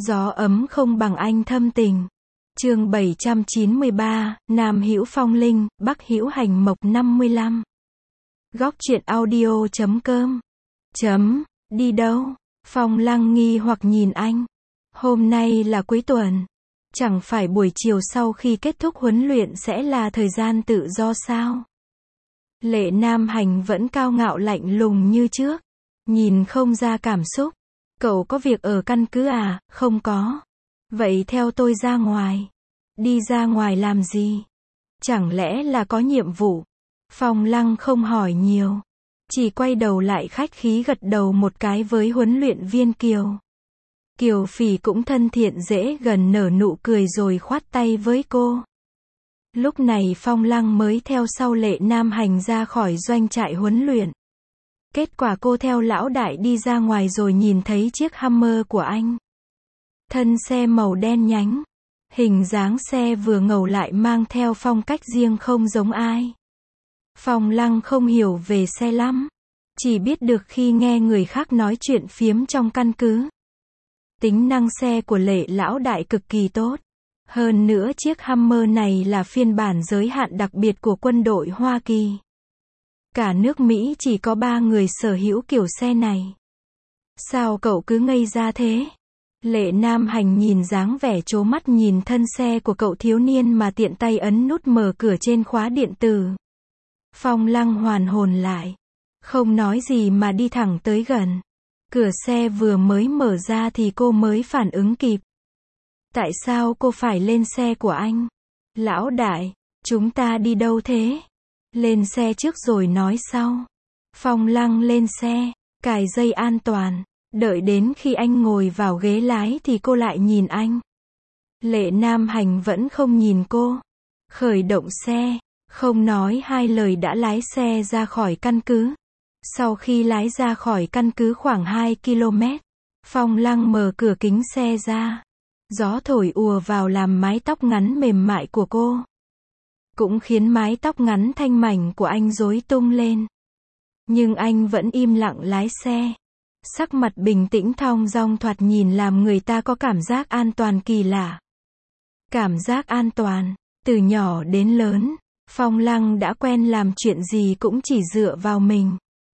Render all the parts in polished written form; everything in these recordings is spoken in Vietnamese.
Gió ấm không bằng anh thâm tình. Chương 793, Nam hữu phong linh, Bắc hữu hành mộc 55. Góc truyện audio.com. Đi đâu? Phong Lăng nghi hoặc nhìn anh. Hôm nay là cuối tuần. Chẳng phải buổi chiều sau khi kết thúc huấn luyện sẽ là thời gian tự do sao? Lệ Nam Hành vẫn cao ngạo lạnh lùng như trước. Nhìn không ra cảm xúc. Cậu có việc ở căn cứ à? Không có. Vậy theo tôi ra ngoài. Đi ra ngoài làm gì? Chẳng lẽ là có nhiệm vụ? Phong Lăng không hỏi nhiều. Chỉ quay đầu lại khách khí gật đầu một cái với huấn luyện viên Kiều. Kiều Phỉ cũng thân thiện dễ gần nở nụ cười rồi khoát tay với cô. Lúc này Phong Lăng mới theo sau Lệ Nam Hành ra khỏi doanh trại huấn luyện. Kết quả cô theo lão đại đi ra ngoài rồi nhìn thấy chiếc Hummer của anh. Thân xe màu đen nhánh. Hình dáng xe vừa ngầu lại mang theo phong cách riêng không giống ai. Phong Lăng không hiểu về xe lắm. Chỉ biết được khi nghe người khác nói chuyện phiếm trong căn cứ. Tính năng xe của Lệ lão đại cực kỳ tốt. Hơn nữa chiếc Hummer này là phiên bản giới hạn đặc biệt của quân đội Hoa Kỳ. Cả nước Mỹ chỉ có 3 người sở hữu kiểu xe này. Sao cậu cứ ngây ra thế? Lệ Nam Hành nhìn dáng vẻ trố mắt nhìn thân xe của cậu thiếu niên mà tiện tay ấn nút mở cửa trên khóa điện tử. Phong Lăng hoàn hồn lại. Không nói gì mà đi thẳng tới gần. Cửa xe vừa mới mở ra thì cô mới phản ứng kịp. Tại sao cô phải lên xe của anh? Lão đại, chúng ta đi đâu thế? Lên xe trước rồi nói sau. Phong Lăng lên xe, cài dây an toàn. Đợi đến khi anh ngồi vào ghế lái thì cô lại nhìn anh. Lệ Nam Hành vẫn không nhìn cô. Khởi động xe, không nói hai lời đã lái xe ra khỏi căn cứ. Sau khi lái ra khỏi căn cứ khoảng 2 km, Phong Lăng mở cửa kính xe ra. Gió thổi ùa vào làm mái tóc ngắn mềm mại của cô. Cũng khiến mái tóc ngắn thanh mảnh của anh rối tung lên. Nhưng anh vẫn im lặng lái xe. Sắc mặt bình tĩnh thong dong thoạt nhìn làm người ta có cảm giác an toàn kỳ lạ. Cảm giác an toàn, từ nhỏ đến lớn, Phong Lăng đã quen làm chuyện gì cũng chỉ dựa vào mình.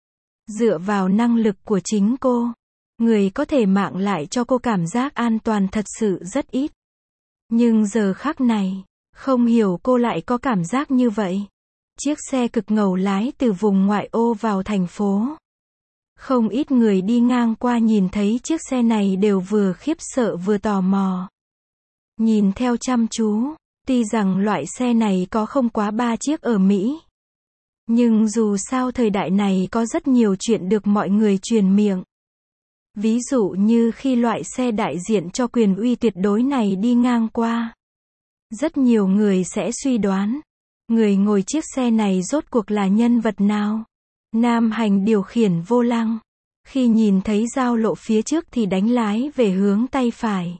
Dựa vào năng lực của chính cô. Người có thể mang lại cho cô cảm giác an toàn thật sự rất ít. Nhưng giờ khắc này, không hiểu cô lại có cảm giác như vậy. Chiếc xe cực ngầu lái từ vùng ngoại ô vào thành phố. Không ít người đi ngang qua nhìn thấy chiếc xe này đều vừa khiếp sợ vừa tò mò. Nhìn theo chăm chú, tuy rằng loại xe này có không quá 3 chiếc ở Mỹ. Nhưng dù sao thời đại này có rất nhiều chuyện được mọi người truyền miệng. Ví dụ như khi loại xe đại diện cho quyền uy tuyệt đối này đi ngang qua. Rất nhiều người sẽ suy đoán, người ngồi chiếc xe này rốt cuộc là nhân vật nào? Nam Hành điều khiển vô lăng. Khi nhìn thấy giao lộ phía trước thì đánh lái về hướng tay phải.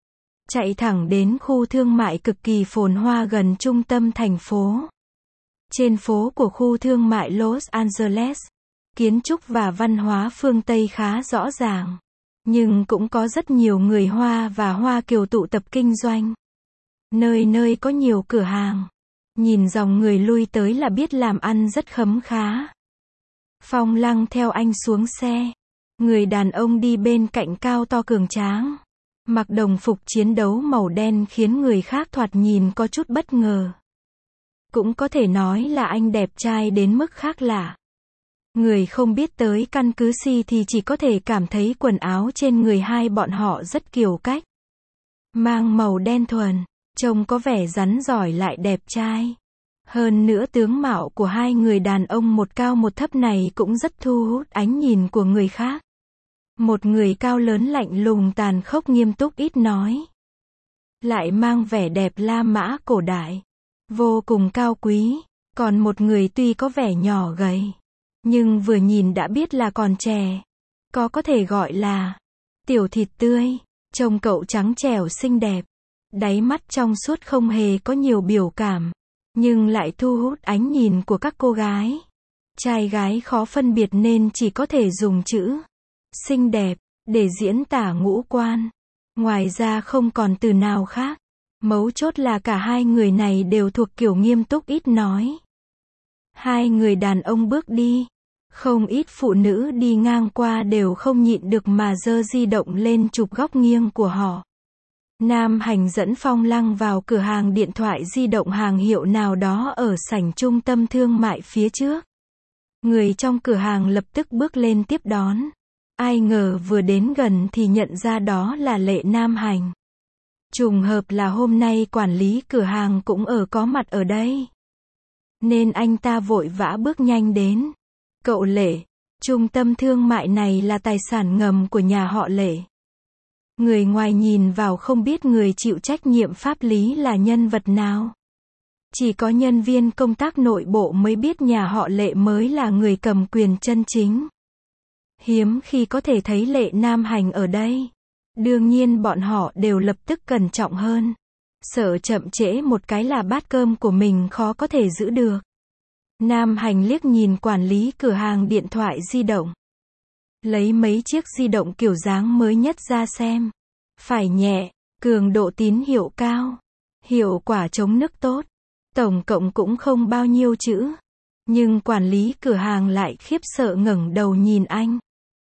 Chạy thẳng đến khu thương mại cực kỳ phồn hoa gần trung tâm thành phố. Trên phố của khu thương mại Los Angeles, kiến trúc và văn hóa phương Tây khá rõ ràng. Nhưng cũng có rất nhiều người Hoa và Hoa Kiều tụ tập kinh doanh. Nơi nơi có nhiều cửa hàng. Nhìn dòng người lui tới là biết làm ăn rất khấm khá. Phong Lăng theo anh xuống xe. Người đàn ông đi bên cạnh cao to cường tráng. Mặc đồng phục chiến đấu màu đen khiến người khác thoạt nhìn có chút bất ngờ. Cũng có thể nói là anh đẹp trai đến mức khác lạ. Người không biết tới căn cứ Si thì chỉ có thể cảm thấy quần áo trên người hai bọn họ rất kiều cách. Mang màu đen thuần, trông có vẻ rắn giỏi lại đẹp trai. Hơn nữa tướng mạo của hai người đàn ông một cao một thấp này cũng rất thu hút ánh nhìn của người khác. Một người cao lớn lạnh lùng tàn khốc nghiêm túc ít nói. Lại mang vẻ đẹp La Mã cổ đại. Vô cùng cao quý. Còn một người tuy có vẻ nhỏ gầy. Nhưng vừa nhìn đã biết là còn trẻ. Có thể gọi là tiểu thịt tươi. Trông cậu trắng trẻo xinh đẹp. Đáy mắt trong suốt không hề có nhiều biểu cảm. Nhưng lại thu hút ánh nhìn của các cô gái. Trai gái khó phân biệt nên chỉ có thể dùng chữ xinh đẹp để diễn tả ngũ quan. Ngoài ra không còn từ nào khác. Mấu chốt là cả hai người này đều thuộc kiểu nghiêm túc ít nói. Hai người đàn ông bước đi. Không ít phụ nữ đi ngang qua đều không nhịn được mà giơ di động lên chụp góc nghiêng của họ. Nam Hành dẫn Phong Lăng vào cửa hàng điện thoại di động hàng hiệu nào đó ở sảnh trung tâm thương mại phía trước. Người trong cửa hàng lập tức bước lên tiếp đón. Ai ngờ vừa đến gần thì nhận ra đó là Lệ Nam Hành. Trùng hợp là hôm nay quản lý cửa hàng cũng có mặt ở đây. Nên anh ta vội vã bước nhanh đến. Cậu Lệ, trung tâm thương mại này là tài sản ngầm của nhà họ Lệ. Người ngoài nhìn vào không biết người chịu trách nhiệm pháp lý là nhân vật nào. Chỉ có nhân viên công tác nội bộ mới biết nhà họ Lệ mới là người cầm quyền chân chính. Hiếm khi có thể thấy Lệ Nam Hành ở đây. Đương nhiên bọn họ đều lập tức cẩn trọng hơn. Sợ chậm trễ một cái là bát cơm của mình khó có thể giữ được. Nam Hành liếc nhìn quản lý cửa hàng điện thoại di động. Lấy mấy chiếc di động kiểu dáng mới nhất ra xem. Phải nhẹ, cường độ tín hiệu cao, hiệu quả chống nứt tốt. Tổng cộng cũng không bao nhiêu chữ. Nhưng quản lý cửa hàng lại khiếp sợ ngẩng đầu nhìn anh.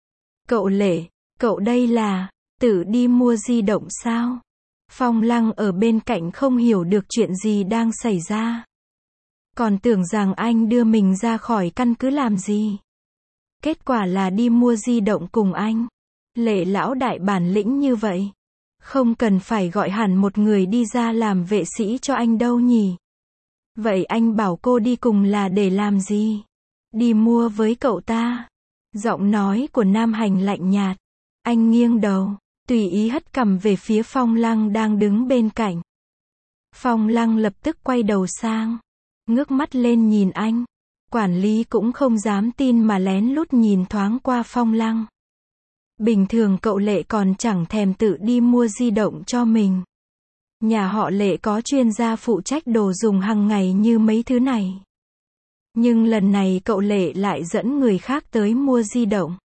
Cậu Lệ, cậu đây là tự đi mua di động sao? Phong Lăng ở bên cạnh không hiểu được chuyện gì đang xảy ra. Còn tưởng rằng anh đưa mình ra khỏi căn cứ làm gì. Kết quả là đi mua di động cùng anh. Lệ lão đại bản lĩnh như vậy. Không cần phải gọi hẳn một người đi ra làm vệ sĩ cho anh đâu nhỉ. Vậy anh bảo cô đi cùng là để làm gì? Đi mua với cậu ta. Giọng nói của Nam Hành lạnh nhạt. Anh nghiêng đầu, tùy ý hất cằm về phía Phong Lăng đang đứng bên cạnh. Phong Lăng lập tức quay đầu sang. Ngước mắt lên nhìn anh. Quản lý cũng không dám tin mà lén lút nhìn thoáng qua Phong Lăng. Bình thường cậu Lệ còn chẳng thèm tự đi mua di động cho mình. Nhà họ Lệ có chuyên gia phụ trách đồ dùng hàng ngày như mấy thứ này. Nhưng lần này cậu Lệ lại dẫn người khác tới mua di động.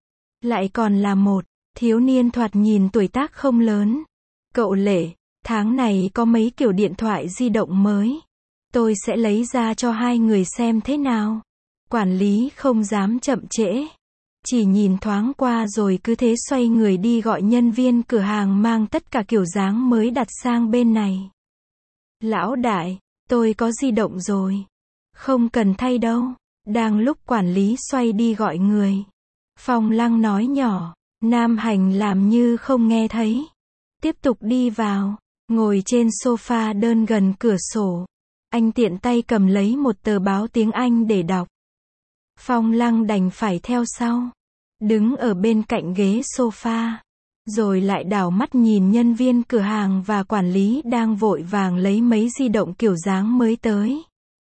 Lại còn là một thiếu niên thoạt nhìn tuổi tác không lớn. Cậu Lệ, tháng này có mấy kiểu điện thoại di động mới. Tôi sẽ lấy ra cho hai người xem thế nào. Quản lý không dám chậm trễ. Chỉ nhìn thoáng qua rồi cứ thế xoay người đi gọi nhân viên cửa hàng mang tất cả kiểu dáng mới đặt sang bên này. Lão đại, tôi có di động rồi. Không cần thay đâu. Đang lúc quản lý xoay đi gọi người. Phong Lăng nói nhỏ. Nam Hành làm như không nghe thấy. Tiếp tục đi vào. Ngồi trên sofa đơn gần cửa sổ. Anh tiện tay cầm lấy một tờ báo tiếng Anh để đọc. Phong Lăng đành phải theo sau. Đứng ở bên cạnh ghế sofa. Rồi lại đảo mắt nhìn nhân viên cửa hàng và quản lý đang vội vàng lấy mấy di động kiểu dáng mới tới.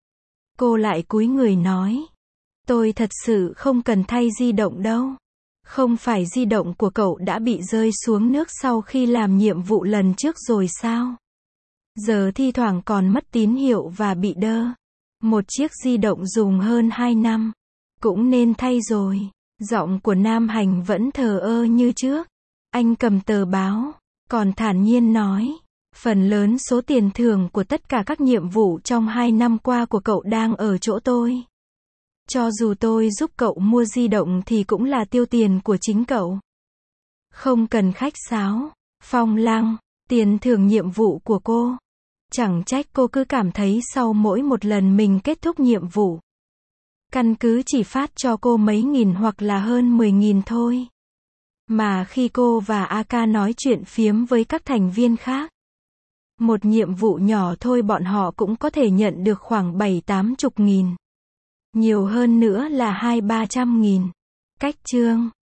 Cô lại cúi người nói. Tôi thật sự không cần thay di động đâu. Không phải di động của cậu đã bị rơi xuống nước sau khi làm nhiệm vụ lần trước rồi sao? Giờ thi thoảng còn mất tín hiệu và bị đơ. Một chiếc di động dùng hơn 2 năm. Cũng nên thay rồi. Giọng của Nam Hành vẫn thờ ơ như trước. Anh cầm tờ báo, còn thản nhiên nói. Phần lớn số tiền thưởng của tất cả các nhiệm vụ trong 2 năm qua của cậu đang ở chỗ tôi. Cho dù tôi giúp cậu mua di động thì cũng là tiêu tiền của chính cậu. Không cần khách sáo. Phong Lăng, tiền thưởng nhiệm vụ của cô. Chẳng trách cô cứ cảm thấy sau mỗi một lần mình kết thúc nhiệm vụ, căn cứ chỉ phát cho cô mấy nghìn hoặc là hơn 10.000 thôi. Mà khi cô và AK nói chuyện phiếm với các thành viên khác, một nhiệm vụ nhỏ thôi bọn họ cũng có thể nhận được khoảng 7-80 nghìn. Nhiều hơn nữa là 200-300 nghìn. Cách chương